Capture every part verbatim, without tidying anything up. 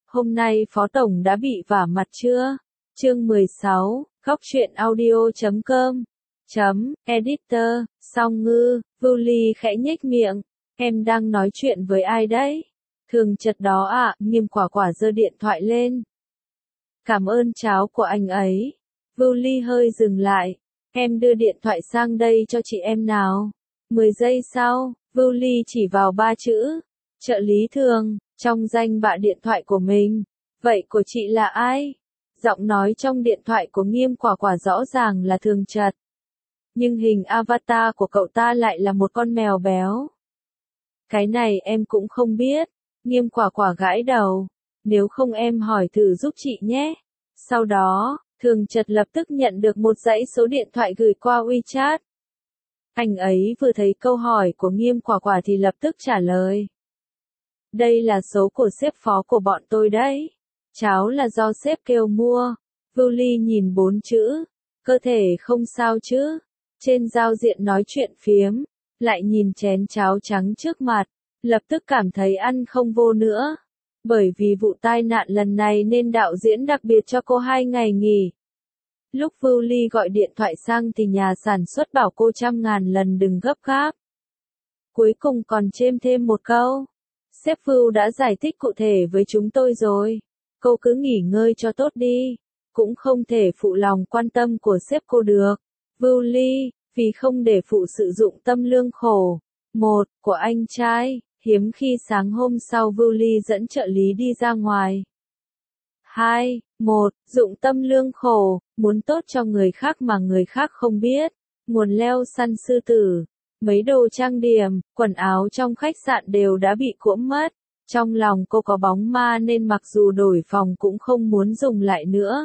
Hôm nay Phó Tổng đã bị vả mặt chưa? Chương mười sáu, góc truyện audio chấm com, chấm, editor, Song Ngư, Vưu Ly khẽ nhếch miệng. Em đang nói chuyện với ai đấy? Thường Chật đó ạ, à, Nghiêm Quả Quả giơ điện thoại lên. Cảm ơn cháu của anh ấy. Vưu Ly hơi dừng lại. Em đưa điện thoại sang đây cho chị em nào. Mười giây sau, Vưu Ly chỉ vào ba chữ. Trợ lý Thường, trong danh bạ điện thoại của mình. Vậy của chị là ai? Giọng nói trong điện thoại của Nghiêm Quả Quả rõ ràng là Thường Chật. Nhưng hình avatar của cậu ta lại là một con mèo béo. Cái này em cũng không biết. Nghiêm Quả Quả gãi đầu. Nếu không em hỏi thử giúp chị nhé. Sau đó, Thường Chật lập tức nhận được một dãy số điện thoại gửi qua WeChat. Anh ấy vừa thấy câu hỏi của Nghiêm Quả Quả thì lập tức trả lời. Đây là số của sếp phó của bọn tôi đấy. Cháo là do sếp kêu mua. Vưu Ly nhìn bốn chữ. Cơ thể không sao chứ. Trên giao diện nói chuyện phiếm. Lại nhìn chén cháo trắng trước mặt. Lập tức cảm thấy ăn không vô nữa. Bởi vì vụ tai nạn lần này nên đạo diễn đặc biệt cho cô hai ngày nghỉ. Lúc Vưu Ly gọi điện thoại sang thì nhà sản xuất bảo cô trăm ngàn lần đừng gấp gáp. Cuối cùng còn chêm thêm một câu. Sếp Vưu đã giải thích cụ thể với chúng tôi rồi. Cô cứ nghỉ ngơi cho tốt đi. Cũng không thể phụ lòng quan tâm của sếp cô được. Vưu Ly, vì không để phụ sử dụng tâm lương khổ. Một, của anh trai. Hiếm khi sáng hôm sau Vưu Ly dẫn trợ lý đi ra ngoài. Hai, một, dụng tâm lương khổ, muốn tốt cho người khác mà người khác không biết. Nguồn leo săn sư tử. Mấy đồ trang điểm, quần áo trong khách sạn đều đã bị cuỗm mất. Trong lòng cô có bóng ma nên mặc dù đổi phòng cũng không muốn dùng lại nữa.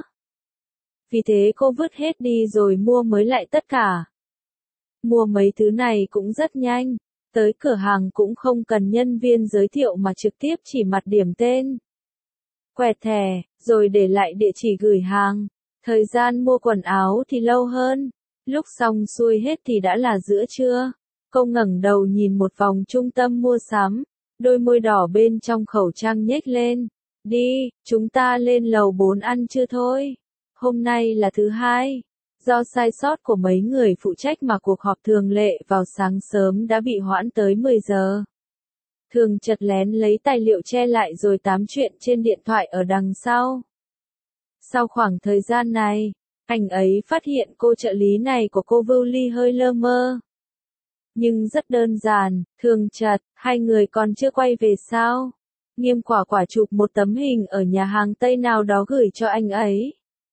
Vì thế cô vứt hết đi rồi mua mới lại tất cả. Mua mấy thứ này cũng rất nhanh. Tới cửa hàng cũng không cần nhân viên giới thiệu mà trực tiếp chỉ mặt điểm tên. Quẹt thẻ, rồi để lại địa chỉ gửi hàng. Thời gian mua quần áo thì lâu hơn. Lúc xong xuôi hết thì đã là giữa trưa. Cô ngẩng đầu nhìn một vòng trung tâm mua sắm. Đôi môi đỏ bên trong khẩu trang nhếch lên. Đi, chúng ta lên lầu bốn ăn trưa thôi. Hôm nay là thứ hai. Do sai sót của mấy người phụ trách mà cuộc họp thường lệ vào sáng sớm đã bị hoãn tới mười giờ. Thường Chật lén lấy tài liệu che lại rồi tám chuyện trên điện thoại ở đằng sau. Sau khoảng thời gian này, anh ấy phát hiện cô trợ lý này của cô Vưu Ly hơi lơ mơ. Nhưng rất đơn giản, Thường Chật, hai người còn chưa quay về sao? Nghiêm Quả Quả chụp một tấm hình ở nhà hàng Tây nào đó gửi cho anh ấy.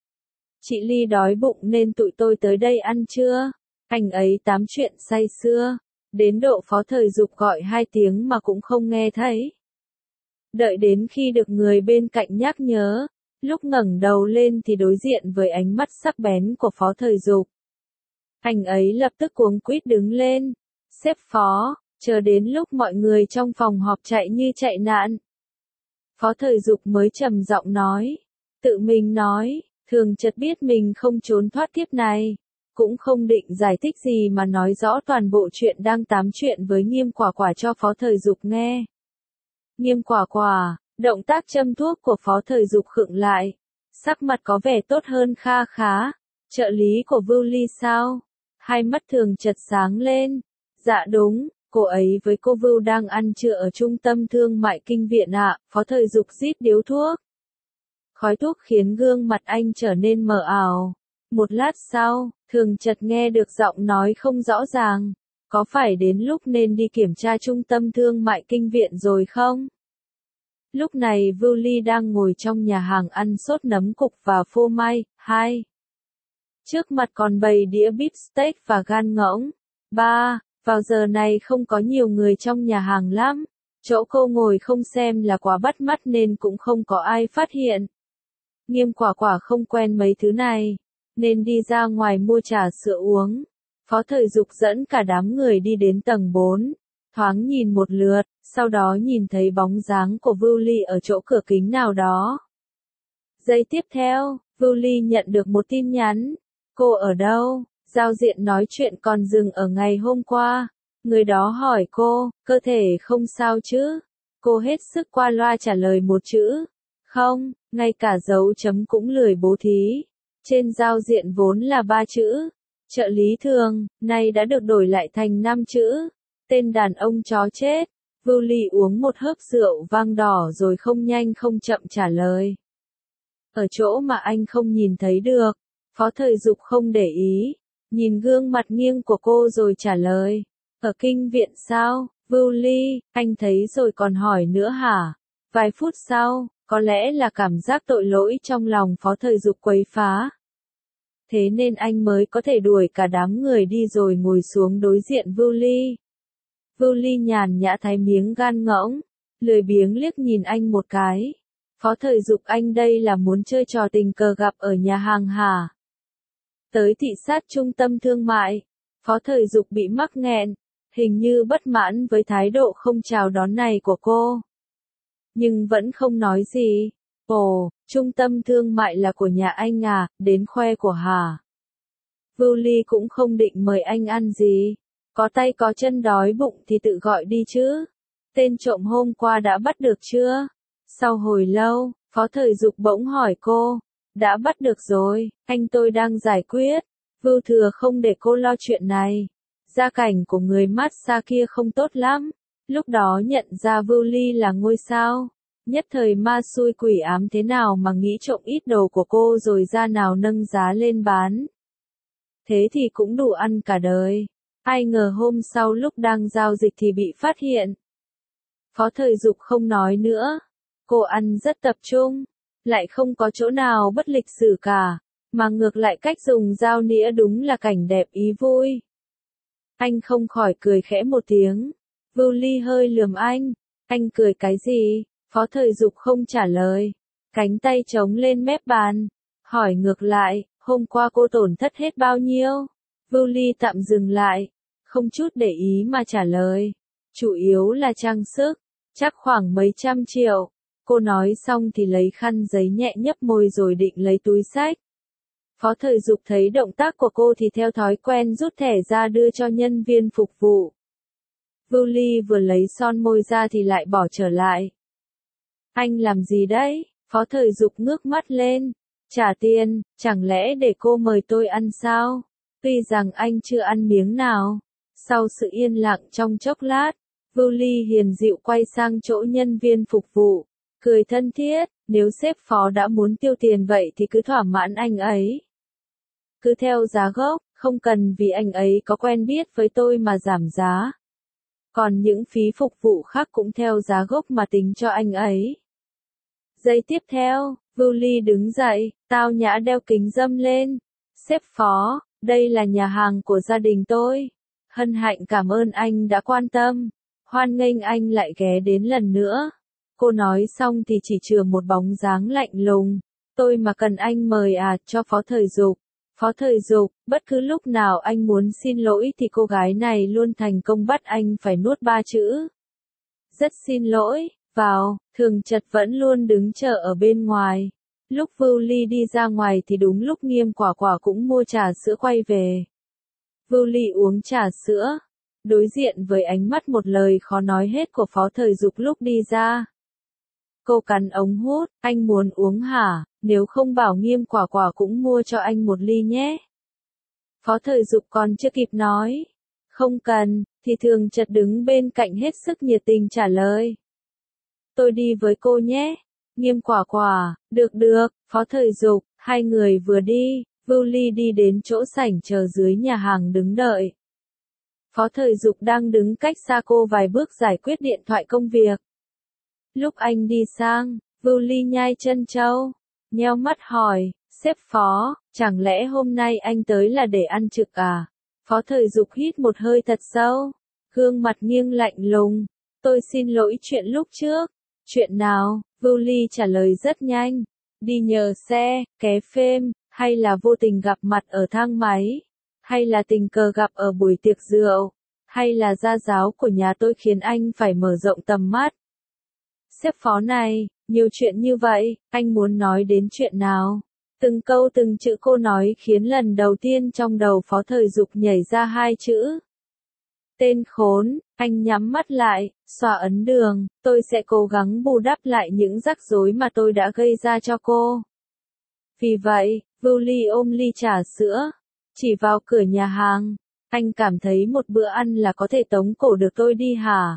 Chị Ly đói bụng nên tụi tôi tới đây ăn trưa. Anh ấy tám chuyện say sưa. Đến độ Phó Thời Dục gọi hai tiếng mà cũng không nghe thấy. Đợi đến khi được người bên cạnh nhắc nhớ. Lúc ngẩng đầu lên thì đối diện với ánh mắt sắc bén của Phó Thời Dục. Anh ấy lập tức cuống quýt đứng lên. Sếp Phó, chờ đến lúc mọi người trong phòng họp chạy như chạy nạn. Phó Thời Dục mới trầm giọng nói. Tự mình nói. Thường Chật biết mình không trốn thoát kiếp này. Cũng không định giải thích gì mà nói rõ toàn bộ chuyện đang tám chuyện với Nghiêm Quả Quả cho Phó Thời Dục nghe. Nghiêm Quả Quả, động tác châm thuốc của Phó Thời Dục khựng lại. Sắc mặt có vẻ tốt hơn kha khá. Trợ lý của Vưu Ly sao? Hai mắt Thường Chật sáng lên. Dạ đúng, cô ấy với cô Vưu đang ăn trưa ở trung tâm thương mại Kinh Viện ạ. Phó Thời Dục rít điếu thuốc. Khói thuốc khiến gương mặt anh trở nên mờ ảo. Một lát sau, Thường Chật nghe được giọng nói không rõ ràng. Có phải đến lúc nên đi kiểm tra trung tâm thương mại Kinh Viện rồi không? Lúc này Vưu Ly đang ngồi trong nhà hàng ăn sốt nấm cục và phô mai. Hai. Trước mặt còn bày đĩa beef steak và gan ngỗng. Ba. Vào giờ này không có nhiều người trong nhà hàng lắm. Chỗ cô ngồi không xem là quá bắt mắt nên cũng không có ai phát hiện. Nghiêm Quả Quả không quen mấy thứ này, nên đi ra ngoài mua trà sữa uống. Phó Thời Dục dẫn cả đám người đi đến tầng bốn, thoáng nhìn một lượt, sau đó nhìn thấy bóng dáng của Vưu Ly ở chỗ cửa kính nào đó. Giây tiếp theo, Vưu Ly nhận được một tin nhắn. Cô ở đâu? Giao diện nói chuyện còn dừng ở ngày hôm qua. Người đó hỏi cô, cơ thể không sao chứ? Cô hết sức qua loa trả lời một chữ. Không, ngay cả dấu chấm cũng lười bố thí. Trên giao diện vốn là ba chữ, trợ lý thường, nay đã được đổi lại thành năm chữ. Tên đàn ông chó chết. Vưu Ly uống một hớp rượu vang đỏ rồi không nhanh không chậm trả lời. Ở chỗ mà anh không nhìn thấy được. Phó Thời Dục không để ý, nhìn gương mặt nghiêng của cô rồi trả lời. Ở kinh viện sao, Vưu Ly, anh thấy rồi còn hỏi nữa hả? Vài phút sau, có lẽ là cảm giác tội lỗi trong lòng Phó Thời Dục quấy phá. Thế nên anh mới có thể đuổi cả đám người đi rồi ngồi xuống đối diện Vưu Ly. Vưu Ly nhàn nhã thái miếng gan ngỗng, lười biếng liếc nhìn anh một cái. Phó Thời Dục, anh đây là muốn chơi trò tình cờ gặp ở nhà hàng hả? Tới thị sát trung tâm thương mại, Phó Thời Dục bị mắc nghẹn, hình như bất mãn với thái độ không chào đón này của cô. Nhưng vẫn không nói gì. Ồ, trung tâm thương mại là của nhà anh à, đến khoe của hả? Vưu Ly cũng không định mời anh ăn gì. Có tay có chân đói bụng thì tự gọi đi chứ. Tên trộm hôm qua đã bắt được chưa? Sau hồi lâu, Phó Thời Dục bỗng hỏi cô. Đã bắt được rồi, anh tôi đang giải quyết. Vưu Thừa không để cô lo chuyện này. Gia cảnh của người massage kia không tốt lắm. Lúc đó nhận ra Vưu Ly là ngôi sao. Nhất thời ma xui quỷ ám thế nào mà nghĩ trộm ít đồ của cô rồi ra nào nâng giá lên bán. Thế thì cũng đủ ăn cả đời. Ai ngờ hôm sau lúc đang giao dịch thì bị phát hiện. Phó Thời Dục không nói nữa. Cô ăn rất tập trung. Lại không có chỗ nào bất lịch sử cả. Mà ngược lại cách dùng dao nĩa đúng là cảnh đẹp ý vui. Anh không khỏi cười khẽ một tiếng. Vưu Ly hơi lườm anh. Anh cười cái gì? Phó Thời Dục không trả lời. Cánh tay chống lên mép bàn. Hỏi ngược lại, hôm qua cô tổn thất hết bao nhiêu? Vưu Ly tạm dừng lại. Không chút để ý mà trả lời. Chủ yếu là trang sức. Chắc khoảng mấy trăm triệu. Cô nói xong thì lấy khăn giấy nhẹ nhấp môi rồi định lấy túi xách. Phó Thời Dục thấy động tác của cô thì theo thói quen rút thẻ ra đưa cho nhân viên phục vụ. Vưu Ly vừa lấy son môi ra thì lại bỏ trở lại. Anh làm gì đấy? Phó Thời Dục ngước mắt lên. Trả tiền, chẳng lẽ để cô mời tôi ăn sao? Tuy rằng anh chưa ăn miếng nào. Sau sự yên lặng trong chốc lát, Vưu Ly hiền dịu quay sang chỗ nhân viên phục vụ. Cười thân thiết, nếu sếp Phó đã muốn tiêu tiền vậy thì cứ thỏa mãn anh ấy. Cứ theo giá gốc, không cần vì anh ấy có quen biết với tôi mà giảm giá. Còn những phí phục vụ khác cũng theo giá gốc mà tính cho anh ấy. Giây tiếp theo, Vưu Ly đứng dậy, tao nhã đeo kính râm lên. Sếp Phó, đây là nhà hàng của gia đình tôi. Hân hạnh cảm ơn anh đã quan tâm. Hoan nghênh anh lại ghé đến lần nữa. Cô nói xong thì chỉ chừa một bóng dáng lạnh lùng. Tôi mà cần anh mời à, cho Phó Thời Dục. Phó Thời Dục, bất cứ lúc nào anh muốn xin lỗi thì cô gái này luôn thành công bắt anh phải nuốt ba chữ. Rất xin lỗi, vào, Thường Chật vẫn luôn đứng chờ ở bên ngoài. Lúc Vưu Ly đi ra ngoài thì đúng lúc Nghiêm Quả Quả cũng mua trà sữa quay về. Vưu Ly uống trà sữa, đối diện với ánh mắt một lời khó nói hết của Phó Thời Dục lúc đi ra. Cô cắn ống hút, anh muốn uống hả? Nếu không bảo Nghiêm Quả Quả cũng mua cho anh một ly nhé. Phó Thời Dục còn chưa kịp nói. Không cần, thì Thường Chật đứng bên cạnh hết sức nhiệt tình trả lời. Tôi đi với cô nhé. Nghiêm Quả Quả, được được, Phó Thời Dục, hai người vừa đi, Vưu Ly đi đến chỗ sảnh chờ dưới nhà hàng đứng đợi. Phó Thời Dục đang đứng cách xa cô vài bước giải quyết điện thoại công việc. Lúc anh đi sang, Vưu Ly nhai chân trâu, nheo mắt hỏi, sếp Phó, chẳng lẽ hôm nay anh tới là để ăn trực à? Phó Thời Dục hít một hơi thật sâu, gương mặt nghiêng lạnh lùng, tôi xin lỗi chuyện lúc trước. Chuyện nào? Vưu Ly trả lời rất nhanh, đi nhờ xe, ké phêm, hay là vô tình gặp mặt ở thang máy, hay là tình cờ gặp ở buổi tiệc rượu, hay là gia giáo của nhà tôi khiến anh phải mở rộng tầm mắt. Sếp Phó này, nhiều chuyện như vậy, anh muốn nói đến chuyện nào? Từng câu từng chữ cô nói khiến lần đầu tiên trong đầu Phó Thời Dục nhảy ra hai chữ. Tên khốn, anh nhắm mắt lại, xoa ấn đường, tôi sẽ cố gắng bù đắp lại những rắc rối mà tôi đã gây ra cho cô. Vì vậy, Vuli ôm ly trà sữa, chỉ vào cửa nhà hàng. Anh cảm thấy một bữa ăn là có thể tống cổ được tôi đi hả?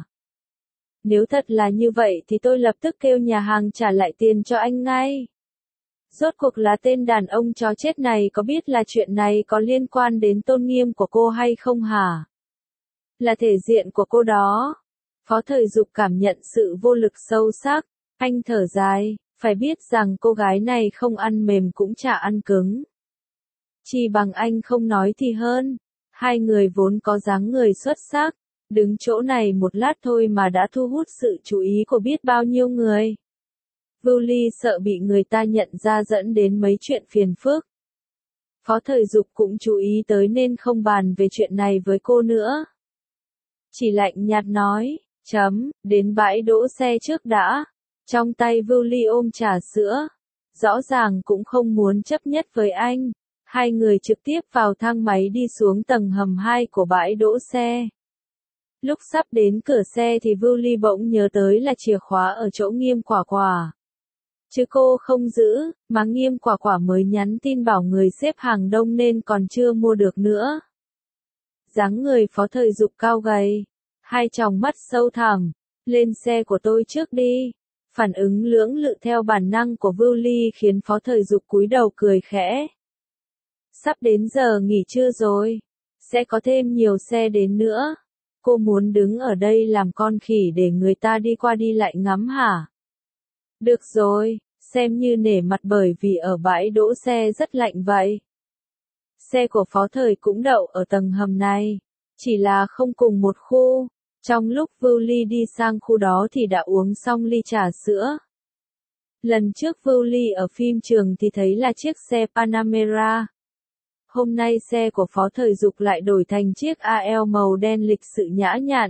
Nếu thật là như vậy thì tôi lập tức kêu nhà hàng trả lại tiền cho anh ngay. Rốt cuộc là tên đàn ông chó chết này có biết là chuyện này có liên quan đến tôn nghiêm của cô hay không hả? Là thể diện của cô đó. Phó Thời Dục cảm nhận sự vô lực sâu sắc. Anh thở dài, phải biết rằng cô gái này không ăn mềm cũng chả ăn cứng. Chỉ bằng anh không nói thì hơn. Hai người vốn có dáng người xuất sắc, đứng chỗ này một lát thôi mà đã thu hút sự chú ý của biết bao nhiêu người. Vuli sợ bị người ta nhận ra dẫn đến mấy chuyện phiền phức. Phó Thời Dục cũng chú ý tới nên không bàn về chuyện này với cô nữa. Chỉ lạnh nhạt nói, chấm, đến bãi đỗ xe trước đã. Trong tay Vuli ôm trà sữa. Rõ ràng cũng không muốn chấp nhất với anh. Hai người trực tiếp vào thang máy đi xuống tầng hầm hai của bãi đỗ xe. Lúc sắp đến cửa xe thì Vuli bỗng nhớ tới là chìa khóa ở chỗ Nghiêm Quả Quả. Chứ cô không giữ, mà Nghiêm Quả Quả mới nhắn tin bảo người xếp hàng đông nên còn chưa mua được nữa. Dáng người Phó Thời Dục cao gầy, hai tròng mắt sâu thẳm, lên xe của tôi trước đi. Phản ứng lưỡng lự theo bản năng của Vuli khiến Phó Thời Dục cúi đầu cười khẽ. Sắp đến giờ nghỉ trưa rồi, sẽ có thêm nhiều xe đến nữa. Cô muốn đứng ở đây làm con khỉ để người ta đi qua đi lại ngắm hả? Được rồi, xem như nể mặt bởi vì ở bãi đỗ xe rất lạnh vậy. Xe của Phó Thời cũng đậu ở tầng hầm này, chỉ là không cùng một khu. Trong lúc Vuli đi sang khu đó thì đã uống xong ly trà sữa. Lần trước Vuli ở phim trường thì thấy là chiếc xe Panamera. Hôm nay xe của Phó Thời Dục lại đổi thành chiếc a lờ màu đen lịch sự nhã nhặn.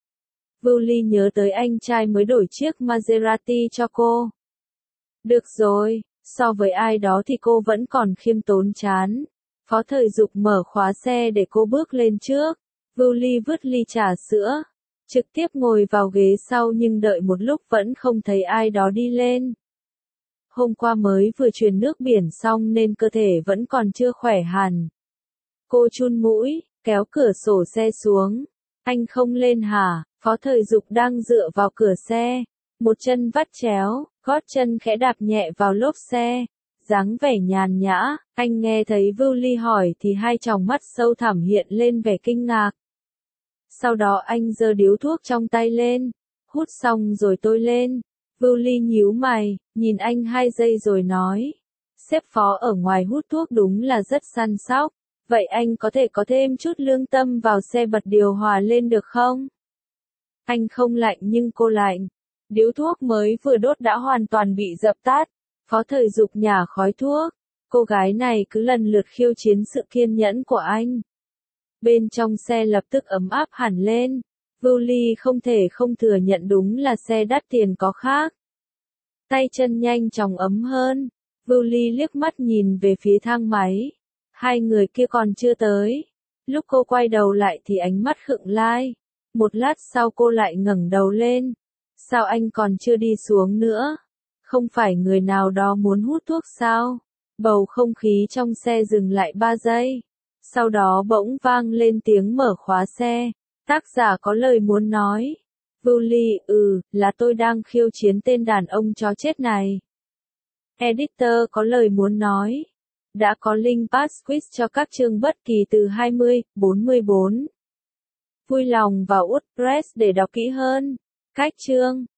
Vuli nhớ tới anh trai mới đổi chiếc Maserati cho cô. Được rồi, so với ai đó thì cô vẫn còn khiêm tốn chán. Phó Thời Dục mở khóa xe để cô bước lên trước. Vuli vứt ly trà sữa, trực tiếp ngồi vào ghế sau nhưng đợi một lúc vẫn không thấy ai đó đi lên. Hôm qua mới vừa truyền nước biển xong nên cơ thể vẫn còn chưa khỏe hẳn. Cô chun mũi, kéo cửa sổ xe xuống. Anh không lên hả? Phó Thời Dục đang dựa vào cửa xe, một chân vắt chéo, gót chân khẽ đạp nhẹ vào lốp xe, dáng vẻ nhàn nhã. Anh nghe thấy Vuli hỏi thì hai tròng mắt sâu thẳm hiện lên vẻ kinh ngạc. Sau đó anh giơ điếu thuốc trong tay lên, hút xong rồi tôi lên. Vuli nhíu mày, nhìn anh hai giây rồi nói, sếp Phó ở ngoài hút thuốc đúng là rất săn sóc, vậy anh có thể có thêm chút lương tâm vào xe bật điều hòa lên được không? Anh không lạnh nhưng cô lạnh. Điếu thuốc mới vừa đốt đã hoàn toàn bị dập tắt. Phó Thời Dục nhả khói thuốc. Cô gái này cứ lần lượt khiêu chiến sự kiên nhẫn của anh. Bên trong xe lập tức ấm áp hẳn lên. Vuli không thể không thừa nhận đúng là xe đắt tiền có khác. Tay chân nhanh chóng ấm hơn. Vuli liếc mắt nhìn về phía thang máy. Hai người kia còn chưa tới. Lúc cô quay đầu lại thì ánh mắt khựng lai. Một lát sau cô lại ngẩng đầu lên. Sao anh còn chưa đi xuống nữa? Không phải người nào đó muốn hút thuốc sao? Bầu không khí trong xe dừng lại ba giây. Sau đó bỗng vang lên tiếng mở khóa xe. Tác giả có lời muốn nói. Vuli, ừ, là tôi đang khiêu chiến tên đàn ông chó chết này. Editor có lời muốn nói. Đã có link pass quiz cho các chương bất kỳ từ hai mươi, bốn mươi bốn. Vui lòng vào WordPress để đọc kỹ hơn. Cách chương